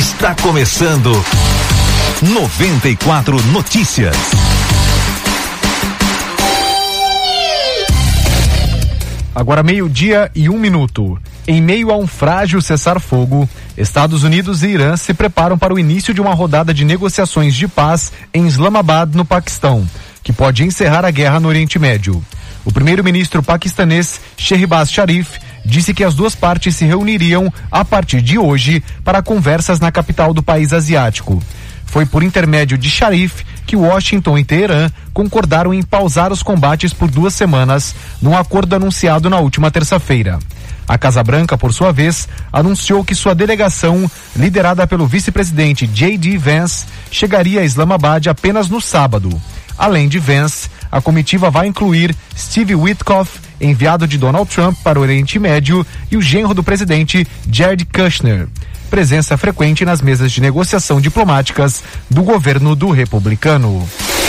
Está começando 94 Notícias. Agora 12:01. Em meio a um frágil cessar-fogo, Estados Unidos e Irã se preparam para o início de uma rodada de negociações de paz em Islamabad, no Paquistão, que pode encerrar a guerra no Oriente Médio. O primeiro-ministro paquistanês Shehbaz Sharif disse que as duas partes se reuniriam a partir de hoje para conversas na capital do país asiático. Foi por intermédio de Sharif que Washington e Teherã concordaram em pausar os combates por 2 semanas, num acordo anunciado na última terça-feira. A Casa Branca, por sua vez, anunciou que sua delegação, liderada pelo vice-presidente J.D. Vance, chegaria a Islamabad apenas no sábado. Além de Vance, a comitiva vai incluir Steve Witkoff, enviado de Donald Trump para o Oriente Médio, e o genro do presidente, Jared Kushner. Presença frequente nas mesas de negociação diplomáticas do governo do republicano.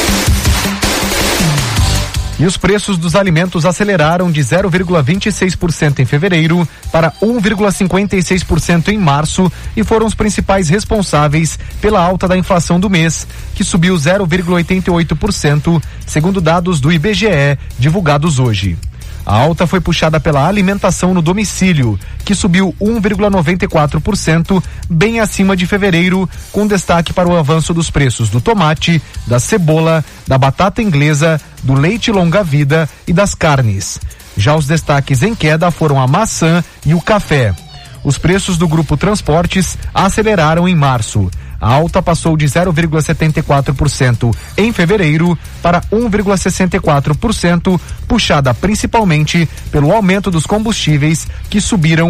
E os preços dos alimentos aceleraram de 0,26% em fevereiro para 1,56% em março e foram os principais responsáveis pela alta da inflação do mês, que subiu 0,88%, segundo dados do IBGE divulgados hoje. A alta foi puxada pela alimentação no domicílio, que subiu 1,94%, bem acima de fevereiro, com destaque para o avanço dos preços do tomate, da cebola, da batata inglesa, do leite longa-vida e das carnes. Já os destaques em queda foram a maçã e o café. Os preços do grupo Transportes aceleraram em março. A alta passou de 0,74% em fevereiro para 1,64%, puxada principalmente pelo aumento dos combustíveis, que subiram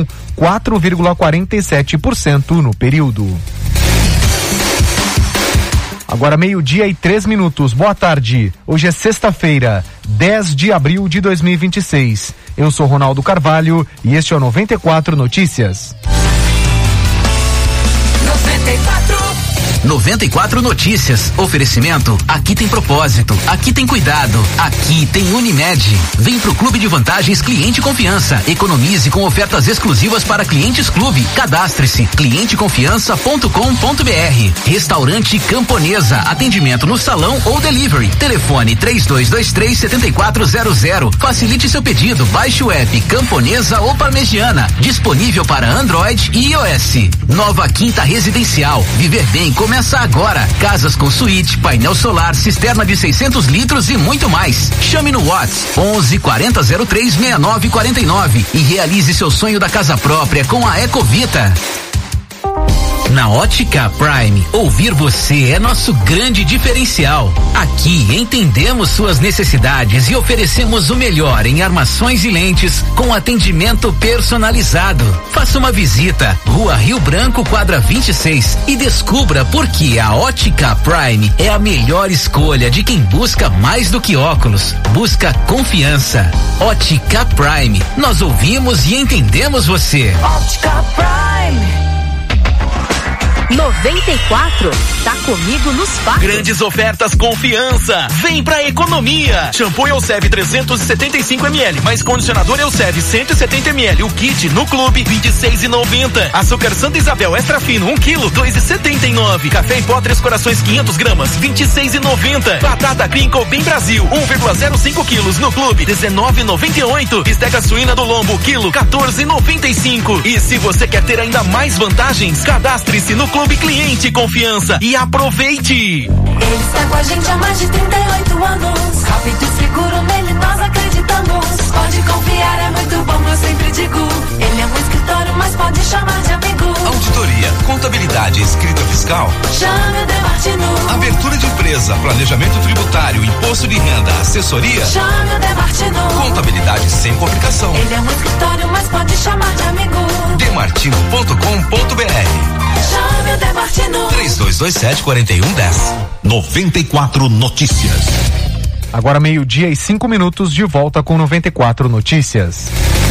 4,47% no período. Agora 12:03. Boa tarde. Hoje é sexta-feira, 10 de abril de 2026. Eu sou Ronaldo Carvalho e este é o 94 Notícias. 94 Notícias. Oferecimento: aqui tem propósito, aqui tem cuidado, aqui tem Unimed. Vem pro Clube de Vantagens Cliente Confiança. Economize com ofertas exclusivas para clientes clube. Cadastre-se clienteconfiança.com.br. Restaurante Camponesa. Atendimento no salão ou delivery. Telefone 3223-7400. Facilite seu pedido. Baixe o app Camponesa ou Parmegiana. Disponível para Android e iOS. Nova Quinta Residencial. Viver bem começa agora. Casas com suíte, painel solar, cisterna de 600 litros e muito mais. Chame no WhatsApp 11 4003 6949 e realize seu sonho da casa própria com a Ecovita. Na Ótica Prime, ouvir você é nosso grande diferencial. Aqui entendemos suas necessidades e oferecemos o melhor em armações e lentes com atendimento personalizado. Faça uma visita, Rua Rio Branco, quadra 26 e descubra por que a Ótica Prime é a melhor escolha de quem busca mais do que óculos. Busca confiança. Ótica Prime. Nós ouvimos e entendemos você. Ótica Prime. 94, tá comigo nos fatos. Grandes ofertas Confiança. Vem pra economia. Shampoo Elseve 375ml, mais condicionador Elseve 170ml. O kit no clube, R$26,90. Açúcar Santa Isabel Extra Fino, 1 kg, R$2,79. Café em pó 3 corações 500 gramas, R$26,90. Batata Crinkle Bem Brasil, 1,05 quilos no clube, R$19,98. Bisteca suína do lombo, quilo, R$14,95. E se você quer ter ainda mais vantagens, cadastre-se no Clube Cliente Confiança e aproveite! Ele está com a gente há mais de 38 anos. Rápido e seguro, nele nós acreditamos. Pode confiar, é muito bom, eu sempre digo. Ele é um escritório, mas pode chamar de amigo. Auditoria, contabilidade, escrita fiscal. Chame o Demartino. Abertura de empresa, planejamento tributário, imposto de renda, assessoria. Chame o Demartino. Contabilidade sem complicação. Ele é um escritório, mas pode chamar de amigo. Demartino.com.br. Chame o Demartino. 3227-4110. 94 Notícias. Agora 12:05, de volta com 94 Notícias.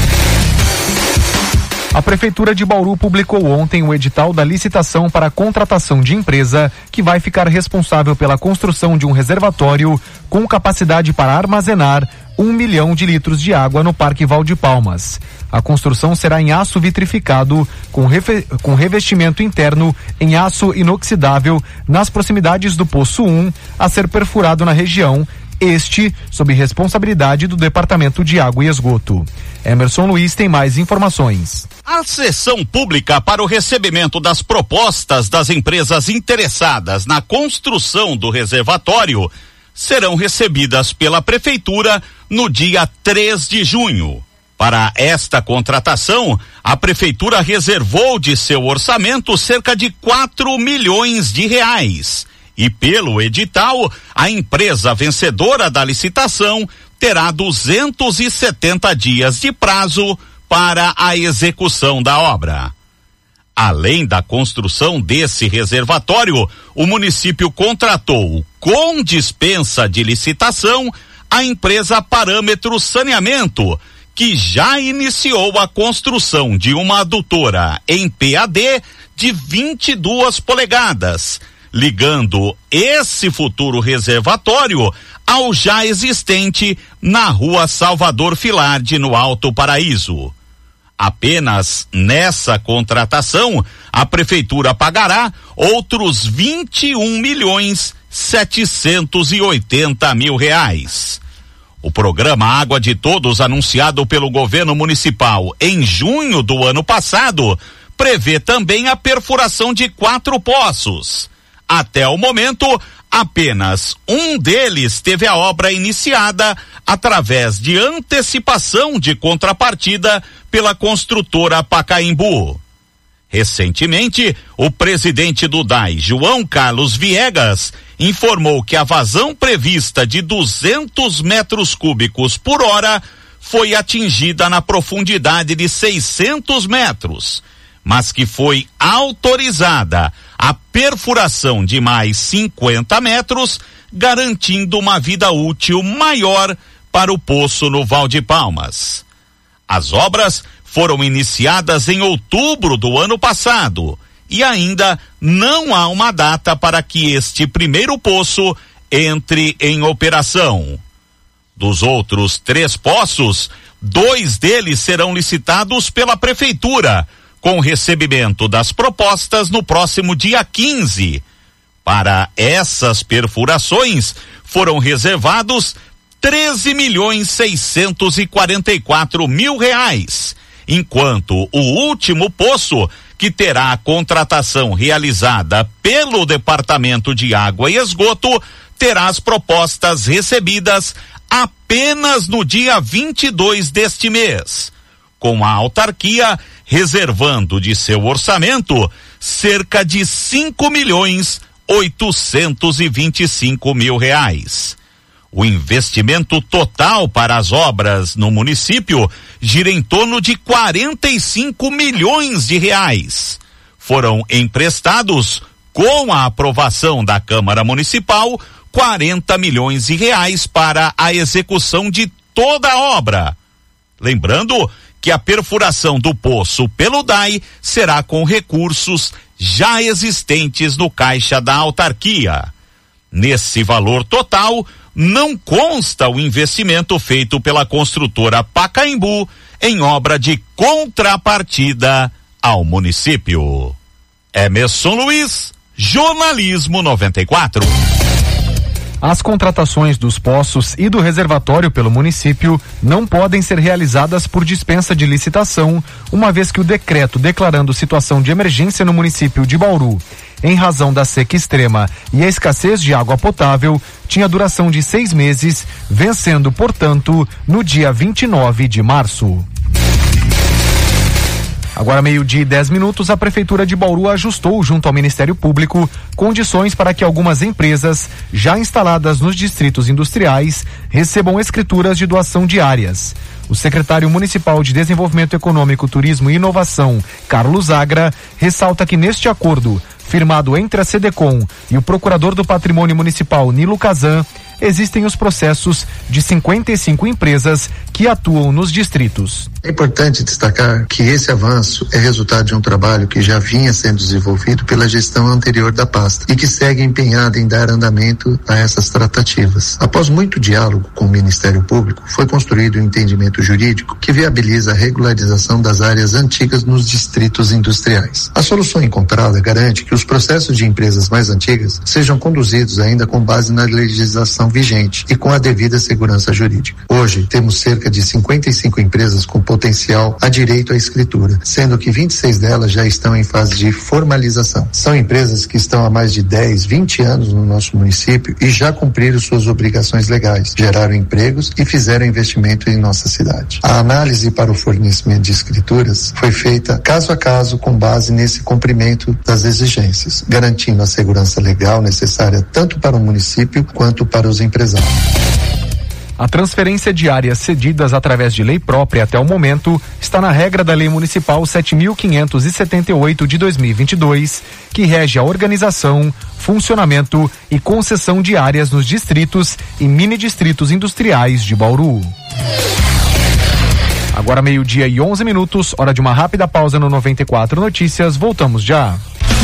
A Prefeitura de Bauru publicou ontem o edital da licitação para a contratação de empresa que vai ficar responsável pela construção de um reservatório com capacidade para armazenar 1 milhão de litros de água no Parque Valdepalmas. A construção será em aço vitrificado, com revestimento interno em aço inoxidável nas proximidades do Poço 1, a ser perfurado na região, sob responsabilidade do Departamento de Água e Esgoto. Emerson Luiz tem mais informações. A sessão pública para o recebimento das propostas das empresas interessadas na construção do reservatório serão recebidas pela Prefeitura no dia 3 de junho. Para esta contratação, a Prefeitura reservou de seu orçamento cerca de 4 milhões de reais. E pelo edital, a empresa vencedora da licitação terá 270 dias de prazo para a execução da obra. Além da construção desse reservatório, o município contratou, com dispensa de licitação, a empresa Parâmetro Saneamento, que já iniciou a construção de uma adutora em PAD de 22 polegadas, ligando esse futuro reservatório ao já existente na Rua Salvador Filardi, no Alto Paraíso. Apenas nessa contratação, a Prefeitura pagará outros 21.780.000 reais. O programa Água de Todos, anunciado pelo governo municipal em junho do ano passado, prevê também a perfuração de 4 poços. Até o momento, apenas um deles teve a obra iniciada através de antecipação de contrapartida pela construtora Pacaembu. Recentemente, o presidente do DAI, João Carlos Viegas, informou que a vazão prevista de 200 metros cúbicos por hora foi atingida na profundidade de 600 metros, mas que foi autorizada a perfuração de mais 50 metros, garantindo uma vida útil maior para o poço no Valdepalmas. As obras foram iniciadas em outubro do ano passado e ainda não há uma data para que este primeiro poço entre em operação. Dos outros 3 poços, 2 deles serão licitados pela Prefeitura, com recebimento das propostas no próximo dia 15. Para essas perfurações, foram reservados 13.644.000 reais, enquanto o último poço, que terá a contratação realizada pelo Departamento de Água e Esgoto, terá as propostas recebidas apenas no dia 22 deste mês, com a autarquia reservando de seu orçamento cerca de 5.825.000 reais. O investimento total para as obras no município gira em torno de 45 milhões de reais. Foram emprestados, com a aprovação da Câmara Municipal, 40 milhões de reais para a execução de toda a obra. Lembrando que a perfuração do poço pelo DAI será com recursos já existentes no caixa da autarquia. Nesse valor total, não consta o investimento feito pela construtora Pacaembu em obra de contrapartida ao município. Emerson Luiz, Jornalismo 94. As contratações dos poços e do reservatório pelo município não podem ser realizadas por dispensa de licitação, uma vez que o decreto declarando situação de emergência no município de Bauru, em razão da seca extrema e a escassez de água potável, tinha duração de 6 meses, vencendo, portanto, no dia 29 de março. Agora 12:10, a Prefeitura de Bauru ajustou junto ao Ministério Público condições para que algumas empresas já instaladas nos distritos industriais recebam escrituras de doação de áreas. O secretário municipal de Desenvolvimento Econômico, Turismo e Inovação, Carlos Agra, ressalta que neste acordo, firmado entre a SEDECOM e o procurador do Patrimônio Municipal, Nilo Kazan, existem os processos de 55 empresas que atuam nos distritos. É importante destacar que esse avanço é resultado de um trabalho que já vinha sendo desenvolvido pela gestão anterior da pasta e que segue empenhada em dar andamento a essas tratativas. Após muito diálogo com o Ministério Público, foi construído um entendimento jurídico que viabiliza a regularização das áreas antigas nos distritos industriais. A solução encontrada garante que os processos de empresas mais antigas sejam conduzidos ainda com base na legislação vigente e com a devida segurança jurídica. Hoje, temos cerca de 55 empresas com potencial a direito à escritura, sendo que 26 delas já estão em fase de formalização. São empresas que estão há mais de 10, 20 anos no nosso município e já cumpriram suas obrigações legais, geraram empregos e fizeram investimento em nossa cidade. A análise para o fornecimento de escrituras foi feita caso a caso com base nesse cumprimento das exigências, garantindo a segurança legal necessária tanto para o município quanto para os empresários. A transferência de áreas cedidas através de lei própria até o momento está na regra da Lei Municipal 7.578 de 2022, que rege a organização, funcionamento e concessão de áreas nos distritos e mini-distritos industriais de Bauru. Agora 12:11, hora de uma rápida pausa no 94 Notícias. Voltamos já.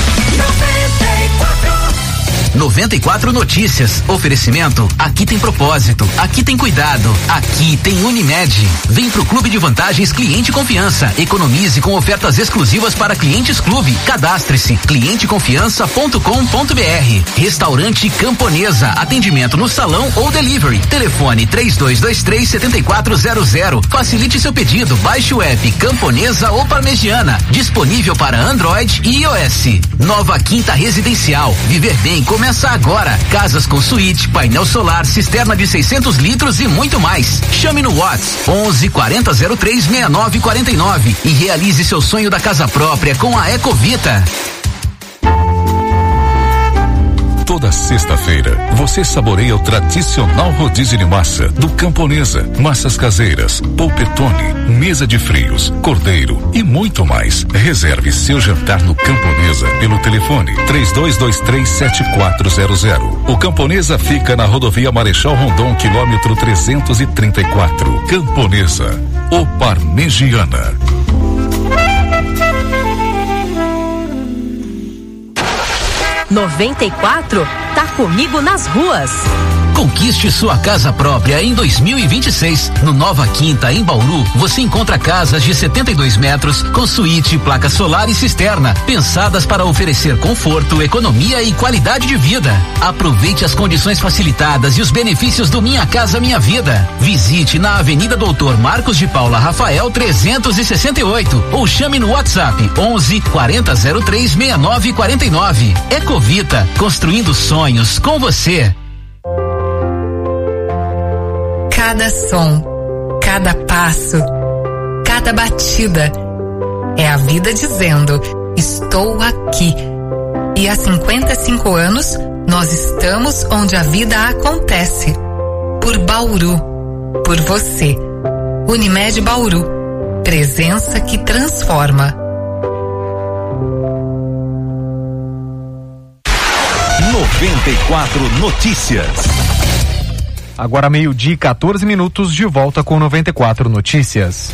94 Notícias. Oferecimento. Aqui tem propósito. Aqui tem cuidado. Aqui tem Unimed. Vem pro Clube de Vantagens Cliente Confiança. Economize com ofertas exclusivas para clientes clube. Cadastre-se. clienteconfiança.com.br. Restaurante Camponesa. Atendimento no salão ou delivery. Telefone 3223-7400. Facilite seu pedido. Baixe o app Camponesa ou Parmegiana. Disponível para Android e iOS. Nova Quinta Residencial. Viver bem começa agora. Casas com suíte, painel solar, cisterna de 600 litros e muito mais. Chame no WhatsApp 11 40 03 69 49 e realize seu sonho da casa própria com a Ecovita. Toda sexta-feira, você saboreia o tradicional rodízio de massa do Camponesa. Massas caseiras, polpetone, mesa de frios, cordeiro e muito mais. Reserve seu jantar no Camponesa pelo telefone 3223-7400. O Camponesa fica na rodovia Marechal Rondon, quilômetro 334. Camponesa, o Parmegiana. 94 tá comigo nas ruas. Conquiste sua casa própria em 2026. No Nova Quinta, em Bauru, você encontra casas de 72 metros com suíte, placa solar e cisterna, pensadas para oferecer conforto, economia e qualidade de vida. Aproveite as condições facilitadas e os benefícios do Minha Casa Minha Vida. Visite na Avenida Doutor Marcos de Paula Rafael 368 ou chame no WhatsApp 11 40 03 69 49. Ecovita, construindo sonhos com você. Cada som, cada passo, cada batida é a vida dizendo: estou aqui. E há 55 anos nós estamos onde a vida acontece. Por Bauru, por você. Unimed Bauru, presença que transforma. 94 Notícias. Agora 12:14, de volta com 94 Notícias.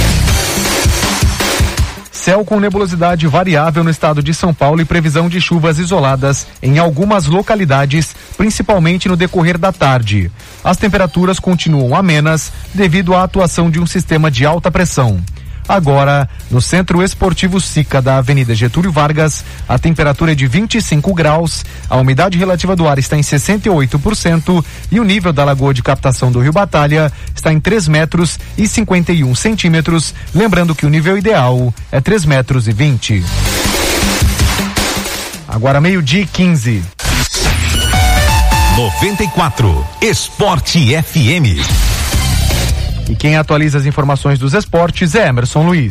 Céu com nebulosidade variável no estado de São Paulo e previsão de chuvas isoladas em algumas localidades, principalmente no decorrer da tarde. As temperaturas continuam amenas devido à atuação de um sistema de alta pressão. Agora, no Centro Esportivo Sica da Avenida Getúlio Vargas, a temperatura é de 25 graus, a umidade relativa do ar está em 68% e o nível da lagoa de captação do Rio Batalha está em 3 metros e 51 centímetros, lembrando que o nível ideal é 3 metros e 20. Agora 12:15. 94 Esporte FM. E quem atualiza as informações dos esportes é Emerson Luiz. O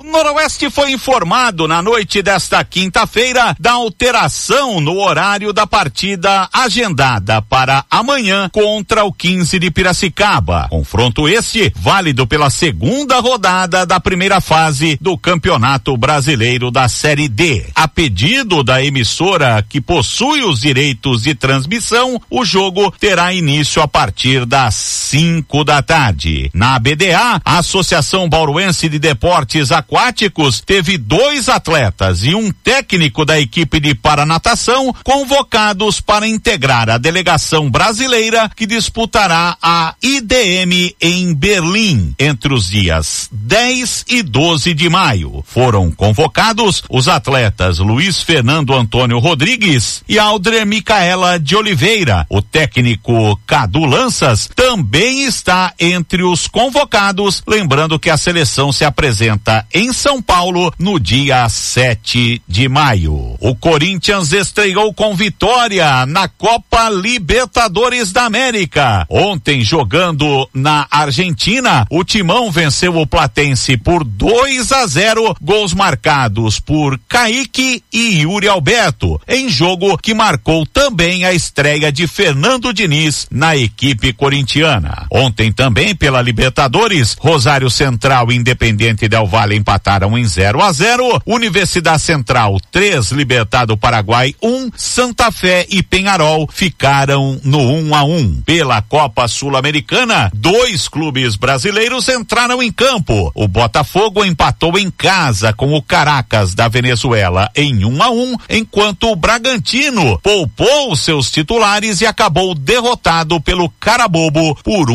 Noroeste foi informado na noite desta quinta-feira da alteração no horário da partida agendada para amanhã contra o 15 de Piracicaba. Confronto este válido pela segunda rodada da primeira fase do Campeonato Brasileiro da Série D. A pedido da emissora que possui os direitos de transmissão, o jogo terá início a partir das 5 da tarde. Na BDA, a Associação Bauruense de Deportes Aquáticos teve 2 atletas e um técnico da equipe de paranatação convocados para integrar a delegação brasileira que disputará a IDM em Berlim entre os dias 10 e 12 de maio. Foram convocados os atletas Luiz Fernando Antônio Rodrigues e Aldre Micaela de Oliveira. O técnico Cadu Lanças também está entre os convocados, lembrando que a seleção se apresenta em São Paulo no dia 7 de maio. O Corinthians estreou com vitória na Copa Libertadores da América. Ontem, jogando na Argentina, o Timão venceu o Platense por 2-0, gols marcados por Kaique e Yuri Alberto, em jogo que marcou também a estreia de Fernando Diniz na equipe corintiana. Ontem também pela Libertadores, Rosário Central e Independiente Del Valle empataram em 0-0, Universidade Central 3, Libertad do Paraguai 1, Santa Fé e Peñarol ficaram no 1-1. Pela Copa Sul-Americana, 2 clubes brasileiros entraram em campo. O Botafogo empatou em casa com o Caracas da Venezuela em 1-1, enquanto o Bragantino poupou seus titulares e acabou derrotado pelo Carabobo por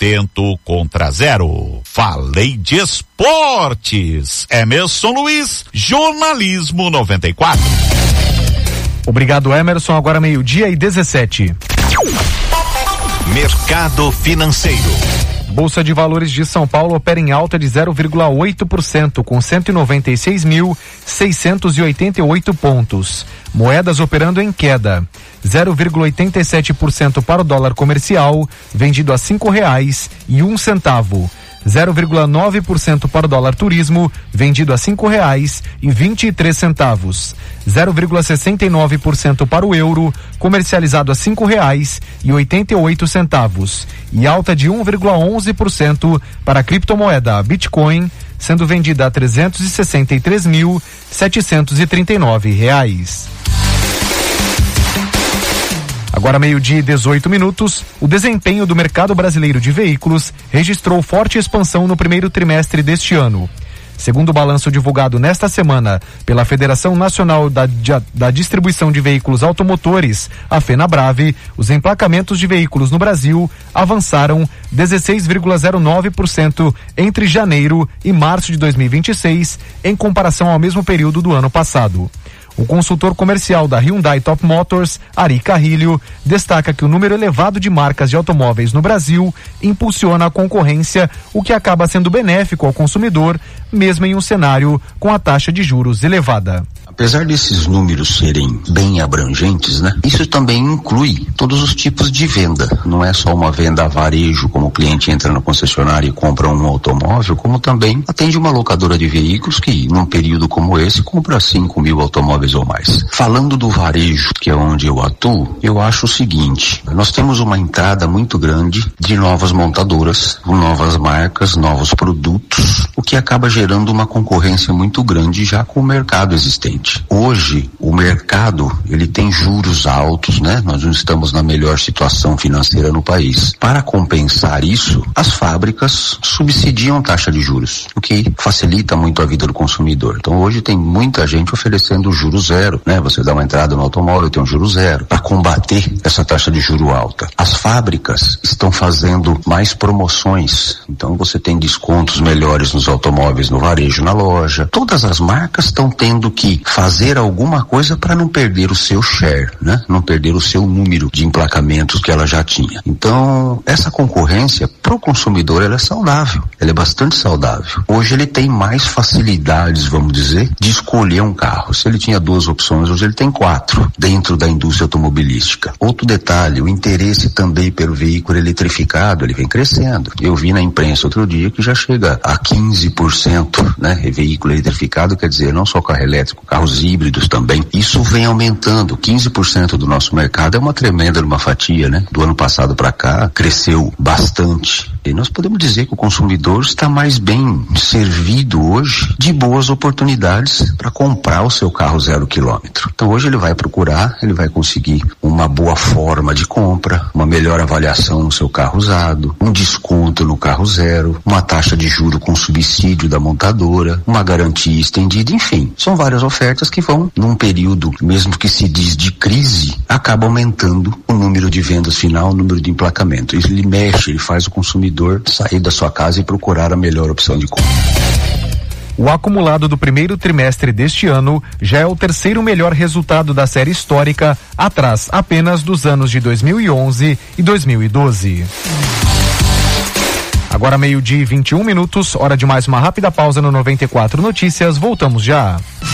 1-0. Falei de esportes. Emerson Luiz, Jornalismo 94. Obrigado, Emerson. Agora 12:17. Mercado financeiro. Bolsa de Valores de São Paulo opera em alta de 0,8%, com 196.688 pontos. Moedas operando em queda. 0,87% para o dólar comercial, vendido a R$5,01. 0,9% para o dólar turismo, vendido a R$5,23. 0,69% para o euro, comercializado a R$5,88. E alta de 1,11% para a criptomoeda Bitcoin, sendo vendida a R$363.739. Agora 12:18, o desempenho do mercado brasileiro de veículos registrou forte expansão no primeiro trimestre deste ano. Segundo o balanço divulgado nesta semana pela Federação Nacional da Distribuição de Veículos Automotores, a FenaBrave, os emplacamentos de veículos no Brasil avançaram 16,09% entre janeiro e março de 2026, em comparação ao mesmo período do ano passado. O consultor comercial da Hyundai Top Motors, Ari Carrilho, destaca que o número elevado de marcas de automóveis no Brasil impulsiona a concorrência, o que acaba sendo benéfico ao consumidor, mesmo em um cenário com a taxa de juros elevada. Apesar desses números serem bem abrangentes, né? Isso também inclui todos os tipos de venda. Não é só uma venda a varejo, como o cliente entra na concessionária e compra um automóvel, como também atende uma locadora de veículos que, num período como esse, compra 5.000 automóveis ou mais. Falando do varejo, que é onde eu atuo, eu acho o seguinte: nós temos uma entrada muito grande de novas montadoras, novas marcas, novos produtos, o que acaba gerando uma concorrência muito grande já com o mercado existente. Hoje, o mercado, ele tem juros altos, né? Nós não estamos na melhor situação financeira no país. Para compensar isso, as fábricas subsidiam taxa de juros, o que facilita muito a vida do consumidor. Então, hoje tem muita gente oferecendo juro zero, né? Você dá uma entrada no automóvel, tem um juro zero, para combater essa taxa de juro alta. As fábricas estão fazendo mais promoções, então você tem descontos melhores nos automóveis no varejo, na loja. Todas as marcas estão tendo que fazer alguma coisa para não perder o seu share, né? Não perder o seu número de emplacamentos que ela já tinha. Então, essa concorrência pro consumidor ela é saudável, ela é bastante saudável. Hoje ele tem mais facilidades, vamos dizer, de escolher um carro. Se ele tinha 2 opções, hoje ele tem 4 dentro da indústria automobilística. Outro detalhe, o interesse também pelo veículo eletrificado, ele vem crescendo. Eu vi na imprensa outro dia que já chega a 15%, né? Veículo eletrificado, quer dizer, não só carro elétrico, carros híbridos também. Isso vem aumentando. 15% do nosso mercado é uma tremenda uma fatia, né? Do ano passado para cá, cresceu bastante. E nós podemos dizer que o consumidor está mais bem servido hoje de boas oportunidades para comprar o seu carro 0 quilômetro. Então hoje ele vai procurar, ele vai conseguir uma boa forma de compra, uma melhor avaliação no seu carro usado, um desconto no carro 0, uma taxa de juro com subsídio da montadora, uma garantia estendida, enfim. São várias ofertas que vão, num período, mesmo que se diz de crise, acaba aumentando o número de vendas final, o número de emplacamento. Ele mexe, ele faz o consumidor sair da sua casa e procurar a melhor opção de compra. O acumulado do primeiro trimestre deste ano já é o terceiro melhor resultado da série histórica, atrás apenas dos anos de 2011 e 2012. Agora 12:21, hora de mais uma rápida pausa no 94 Notícias, voltamos já.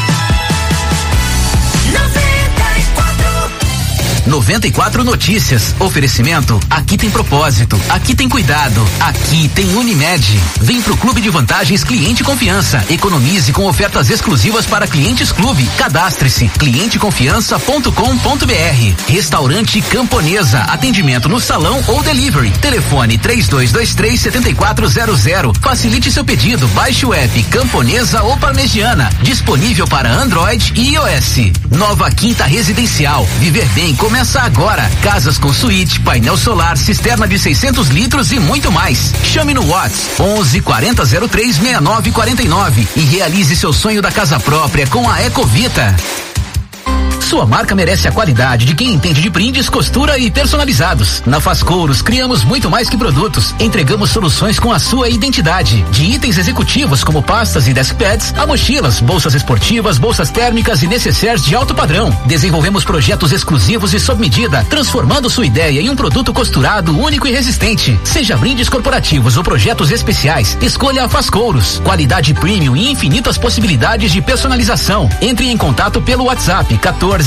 94 Notícias. Oferecimento. Aqui tem propósito. Aqui tem cuidado. Aqui tem Unimed. Vem pro Clube de Vantagens Cliente Confiança. Economize com ofertas exclusivas para clientes clube. Cadastre-se. clienteconfiança.com.br. Restaurante Camponesa. Atendimento no salão ou delivery. Telefone 3223-7400. Facilite seu pedido. Baixe o app Camponesa ou Parmegiana. Disponível para Android e iOS. Nova Quinta Residencial. Viver bem começa agora. Casas com suíte, painel solar, cisterna de 600 litros e muito mais. Chame no WhatsApp 11 40 03 69 49 e realize seu sonho da casa própria com a Ecovita. Sua marca merece a qualidade de quem entende de brindes, costura e personalizados. Na Fascouros, criamos muito mais que produtos. Entregamos soluções com a sua identidade. De itens executivos como pastas e deskpads, a mochilas, bolsas esportivas, bolsas térmicas e necessaires de alto padrão. Desenvolvemos projetos exclusivos e sob medida, transformando sua ideia em um produto costurado, único e resistente. Seja brindes corporativos ou projetos especiais, escolha a Fascouros. Qualidade premium e infinitas possibilidades de personalização. Entre em contato pelo WhatsApp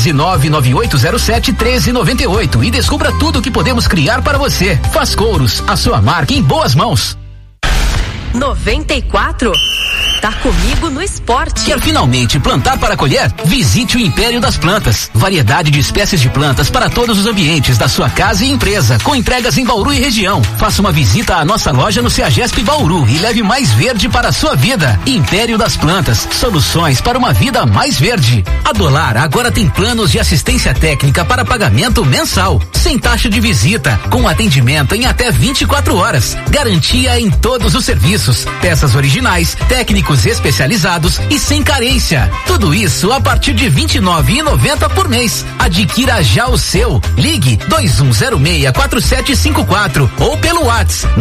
14998071398 e descubra tudo o que podemos criar para você. Fascouros, a sua marca em boas mãos. 94. Tá comigo no esporte. Quer finalmente plantar para colher? Visite o Império das Plantas. Variedade de espécies de plantas para todos os ambientes da sua casa e empresa, com entregas em Bauru e região. Faça uma visita à nossa loja no Ceagesp Bauru e leve mais verde para a sua vida. Império das Plantas, soluções para uma vida mais verde. A Dolar agora tem planos de assistência técnica para pagamento mensal, sem taxa de visita, com atendimento em até 24 horas. Garantia em todos os serviços, peças originais, técnicos especializados e sem carência. Tudo isso a partir de R$29,90 por mês. Adquira já o seu. Ligue 2106-4754 ou pelo WhatsApp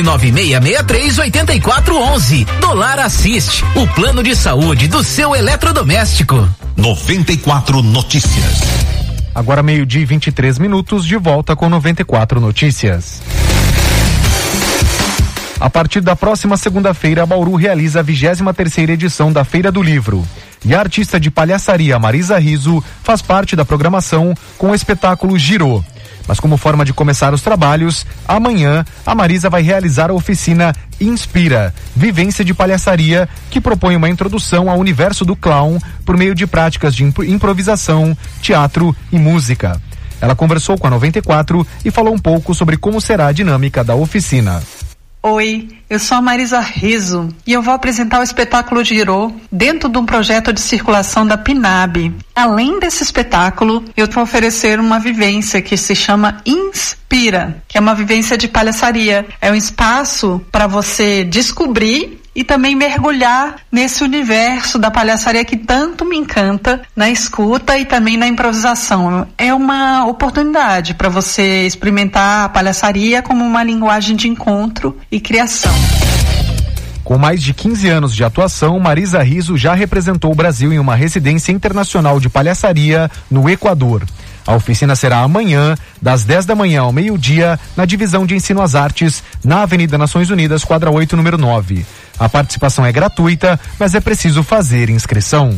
99663-8411. Dolar Assiste, o plano de saúde do seu eletrodoméstico. 94 Notícias. Agora 12:23, de volta com 94 Notícias. A partir da próxima segunda-feira, Bauru realiza a 23ª edição da Feira do Livro. E a artista de palhaçaria Marisa Riso faz parte da programação com o espetáculo Girô. Mas como forma de começar os trabalhos, amanhã a Marisa vai realizar a oficina Inspira, vivência de palhaçaria, que propõe uma introdução ao universo do clown por meio de práticas de improvisação, teatro e música. Ela conversou com a 94 e falou um pouco sobre como será a dinâmica da oficina. Oi, eu sou a Marisa Riso e eu vou apresentar o espetáculo Girô dentro de um projeto de circulação da PNAB. Além desse espetáculo, eu vou oferecer uma vivência que se chama Inspira, que é uma vivência de palhaçaria. É um espaço para você descobrir e também mergulhar nesse universo da palhaçaria que tanto me encanta, na escuta e também na improvisação. É uma oportunidade para você experimentar a palhaçaria como uma linguagem de encontro e criação. Com mais de 15 anos de atuação, Marisa Rizzo já representou o Brasil em uma residência internacional de palhaçaria no Equador. A oficina será amanhã, das 10 da manhã ao meio-dia, na divisão de Ensino às Artes, na Avenida Nações Unidas, quadra 8, número 9. A participação é gratuita, mas é preciso fazer inscrição.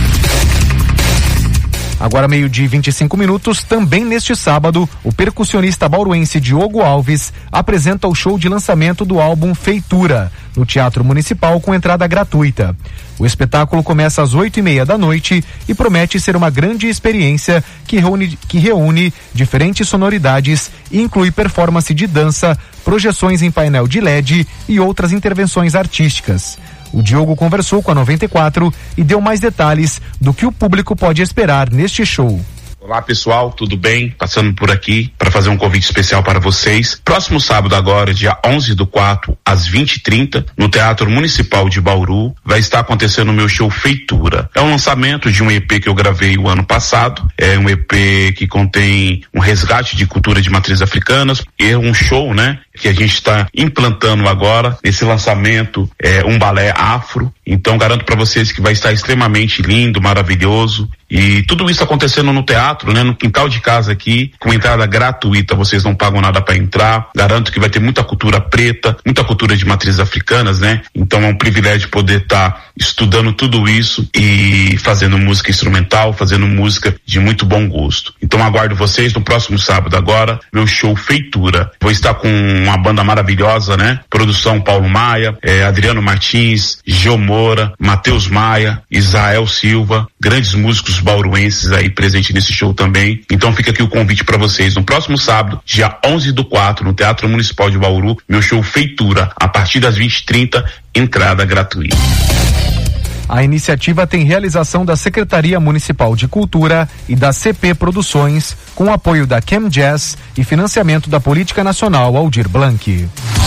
Agora 12:25 e 25 minutos, também neste sábado, o percussionista bauruense Diogo Alves apresenta o show de lançamento do álbum Feitura, no Teatro Municipal, com entrada gratuita. O espetáculo começa às 8:30 da noite e promete ser uma grande experiência que reúne diferentes sonoridades e inclui performance de dança, projeções em painel de LED e outras intervenções artísticas. O Diogo conversou com a 94 e deu mais detalhes do que o público pode esperar neste show. Olá pessoal, tudo bem? Passando por aqui para fazer um convite especial para vocês. Próximo sábado agora, dia 11/4, às 20h30, no Teatro Municipal de Bauru, vai estar acontecendo o meu show Feitura. É um lançamento de um EP que eu gravei o ano passado. É um EP que contém um resgate de cultura de matrizes africanas. É um show, né, que a gente está implantando agora. Esse lançamento é um balé afro. Então garanto para vocês que vai estar extremamente lindo, maravilhoso. E tudo isso acontecendo no teatro, né? No quintal de casa aqui, com entrada gratuita, vocês não pagam nada para entrar. Garanto que vai ter muita cultura preta, muita cultura de matrizes africanas, né? Então é um privilégio poder estar estudando tudo isso e fazendo música instrumental, fazendo música de muito bom gosto. Então aguardo vocês no próximo sábado agora, meu show Feitura. Vou estar com uma banda maravilhosa, né? Produção Paulo Maia, Adriano Martins, Geo Moura, Matheus Maia, Israel Silva, grandes músicos bauruenses aí presentes nesse show também. Então fica aqui o convite para vocês no próximo sábado, dia 11/4, no Teatro Municipal de Bauru, meu show Feitura, a partir das 20h30, entrada gratuita. A iniciativa tem realização da Secretaria Municipal de Cultura e da CP Produções, com apoio da Chem Jazz e financiamento da Política Nacional Aldir Blanc.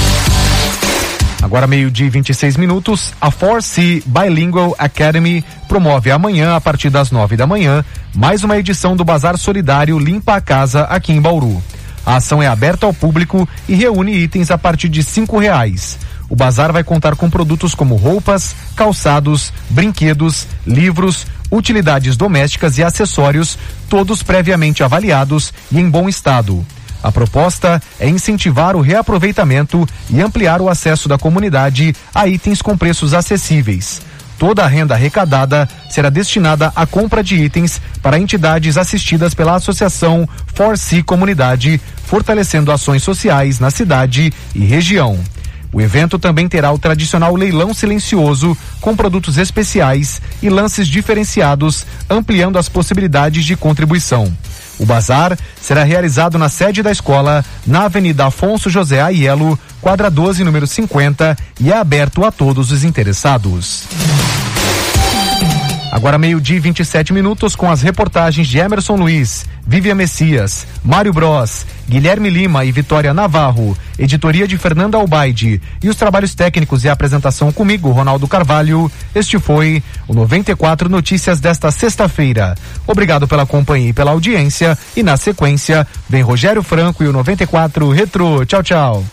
Agora 12:26 minutos, a 4C Bilingual Academy promove amanhã, a partir das 9 da manhã, mais uma edição do Bazar Solidário Limpa a Casa aqui em Bauru. A ação é aberta ao público e reúne itens a partir de R$5. O bazar vai contar com produtos como roupas, calçados, brinquedos, livros, utilidades domésticas e acessórios, todos previamente avaliados e em bom estado. A proposta é incentivar o reaproveitamento e ampliar o acesso da comunidade a itens com preços acessíveis. Toda a renda arrecadada será destinada à compra de itens para entidades assistidas pela Associação 4C Comunidade, fortalecendo ações sociais na cidade e região. O evento também terá o tradicional leilão silencioso, com produtos especiais e lances diferenciados, ampliando as possibilidades de contribuição. O bazar será realizado na sede da escola, na Avenida Afonso José Aiello, quadra 12, número 50, e é aberto a todos os interessados. Agora 12:27 minutos, com as reportagens de Emerson Luiz, Vivian Messias, Mário Bros, Guilherme Lima e Vitória Navarro, editoria de Fernanda Albaide e os trabalhos técnicos e a apresentação comigo, Ronaldo Carvalho. Este foi o 94 Notícias desta sexta-feira. Obrigado pela companhia e pela audiência, e na sequência vem Rogério Franco e o 94 Retro. Tchau, tchau.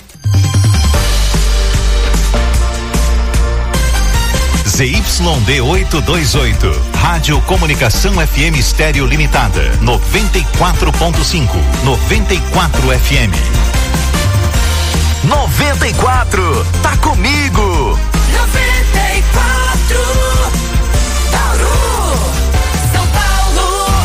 ZYD 828, Rádio Comunicação FM Estéreo Limitada, 94.5, 94 FM. 94, tá comigo! 94